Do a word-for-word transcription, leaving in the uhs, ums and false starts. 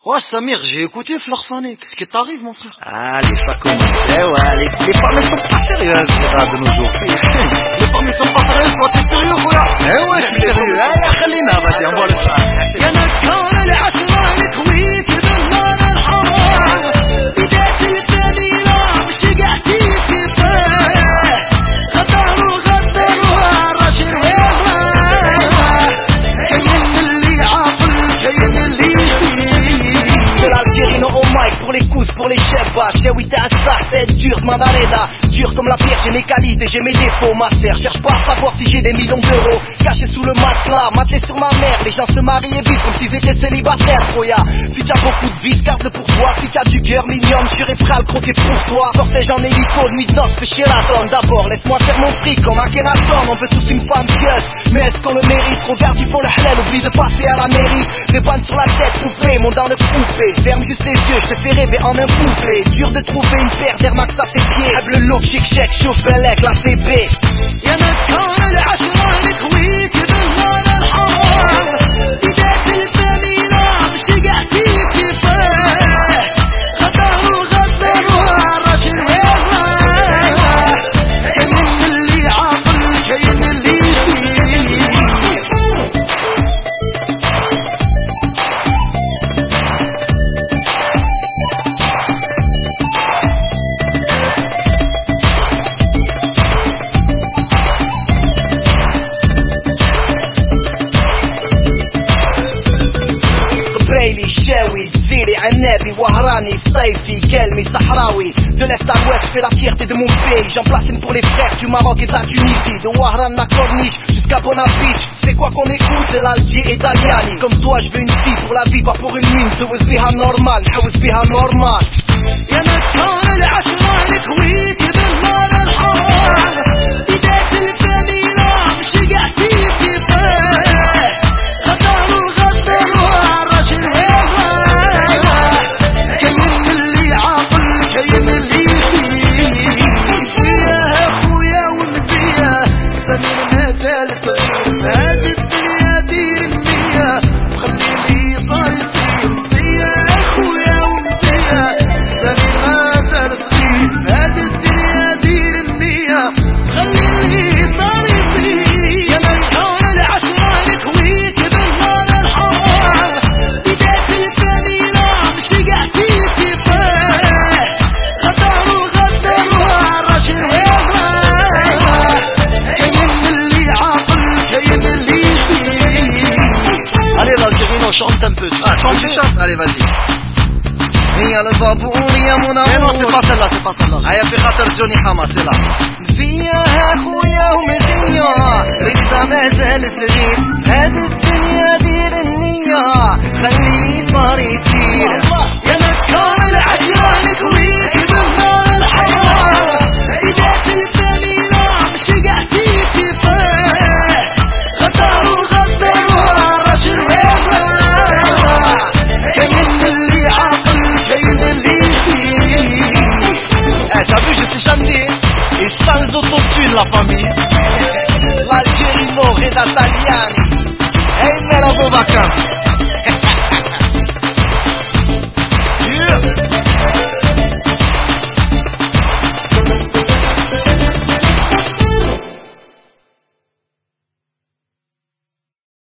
Ouais, Samir, j'ai écouté Florfané. Qu'est-ce qui t'arrive, mon frère? Ah, les femmes comme eh ouais, les, les femmes elles sont pas sérieuses là, de nos jours. Les femmes elles sont pas sérieuses, toi t'es sérieux, quoi? Eh ouais, je suis sérieux. Eh, خلينا vas-y, envoie le train. يا نكار العشرة نكويك بالنار الحرام بداية الفانيلا مش قعدتي كفاه غدروا غدروا الرجل هوا كاين اللي عاقل كاين اللي De l'Algérie, non au mic, pour les coups, pour les chefs bas. Chez oui, t'es un star, tête dure, mandareda. Dur comme la pierre, j'ai mes qualités, j'ai mes défauts. Master, cherche pas à savoir si j'ai des millions d'euros. Caché sous le matelas, matelé sur ma mère. Les gens se marient vite comme s'ils étaient célibataires, Troya. Si t'as beaucoup de vis, garde-le pour toi. Si t'as du cœur mignonne, je serai prêt à le croquer pour toi. Sortez en hélico, nuit de noces, fais chier la donne. D'abord, laisse-moi faire mon fric comme Akhenaton. On veut tous une femme pieuse, mais est-ce qu'on le mérite? Regarde, ils font le halal, oublie de passer à la mairie. Des bannes sur la tête, coupées, mon dans le coupé. Ferme juste les yeux, je te fais rêver en un couplet. Dur de trouver une paire d'air max à tes pieds. Hab le look, chic, check, chauffe, belek, la C B. يا نكار العشرة نكويك بالنار الحرام بداية الفانيلا مش قعدتي كفاه غدروا غدروا الرجل هوا كاين اللي عاقل كاين اللي Brayli, Chewy, Ziri, Anabi, Wahrani, Staifi, Kelmi, Sahraoui. De l'Est à l'Ouest, je fais la fierté de mon pays. J'en place une pour les frères du Maroc et de la Tunisie. De Wahran à Corniche jusqu'à Bona Beach. C'est quoi qu'on écoute, c'est l'Alger et Daliani. Comme toi, je veux une fille pour la vie, pas pour une mine. Tewis biha normal, Hawis biha normal. يا نكار العشرة نكويك بالنار الحرام بداية الفانيلا مش قعدتي كفاه غدروا غدروا الرجل هوا كاين اللي عاقل كاين اللي فيه اخويا ومزيه سمير مازال صغير هاد الدنيا دير النية وخلي لي صار يصير مزيه اخويا ومزيه سمير مازال صغير هاد الدنيا دير النية خلي لي صار يصير يا نكار العشرة نكويك بالنار الحرام بداية الفانيلا مش قعدتي كفاه غدروا غدروا الرجل هوا كاين اللي عاقل كاين اللي Allez, l'Algérien, on chante un peu. Tu Ah, sais tu chanter? chantes? Allez, vas-y. Y'a le baboun, y'a mon amour. Eh non, c'est pas celle-là, c'est pas celle-là. Aya fi khatar Johnny Hama, c'est là. فيها خويا ومزية لسه مازال صغير هاد الدنيا دير النية